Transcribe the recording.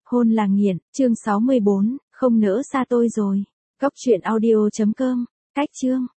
Hôn là nghiện, chương 64, không nỡ xa tôi rồi. Cóc truyện audio.com, cách chương.